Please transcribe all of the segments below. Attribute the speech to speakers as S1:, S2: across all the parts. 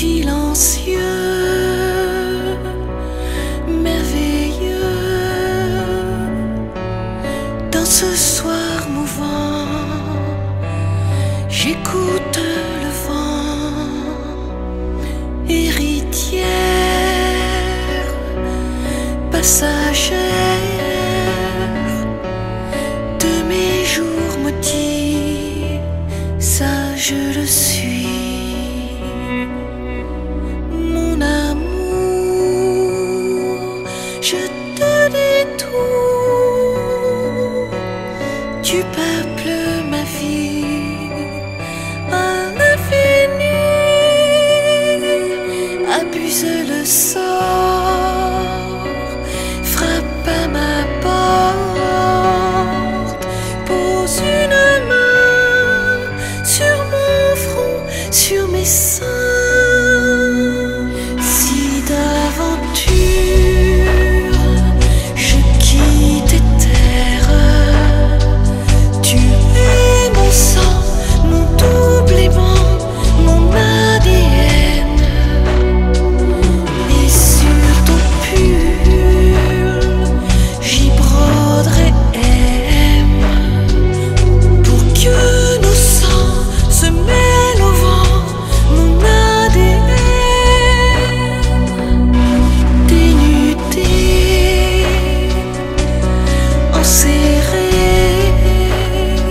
S1: silencieux, merveilleux, dans ce soir mouvant, j'écoute le vent, héritière, passagère de mes jours maudits, ça je le suis. Je te dis tout, tu peuples ma vie à l'infini, abuse le sort, frappe à ma porte, pose une main sur mon front, sur mes seins. Si d'aventure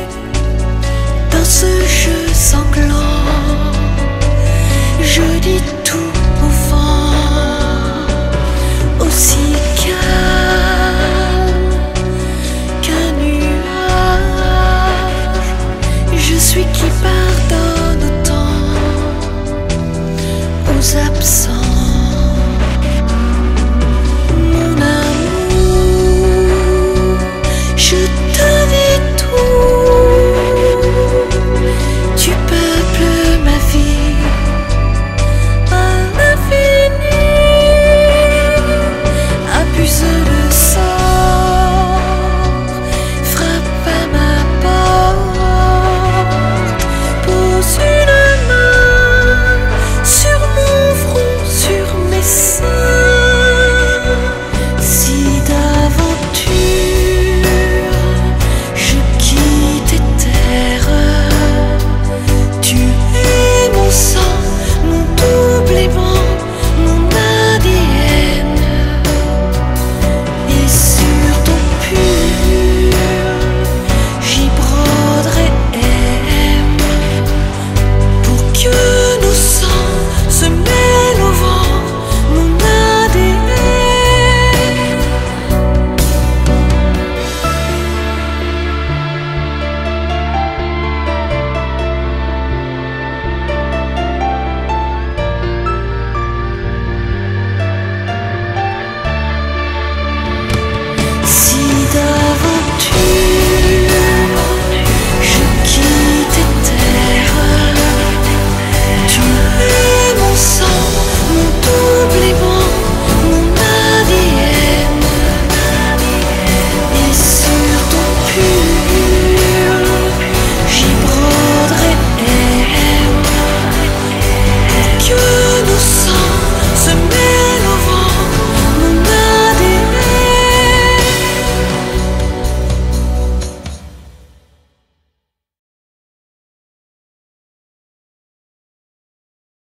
S1: ce jeu sanglant, je dis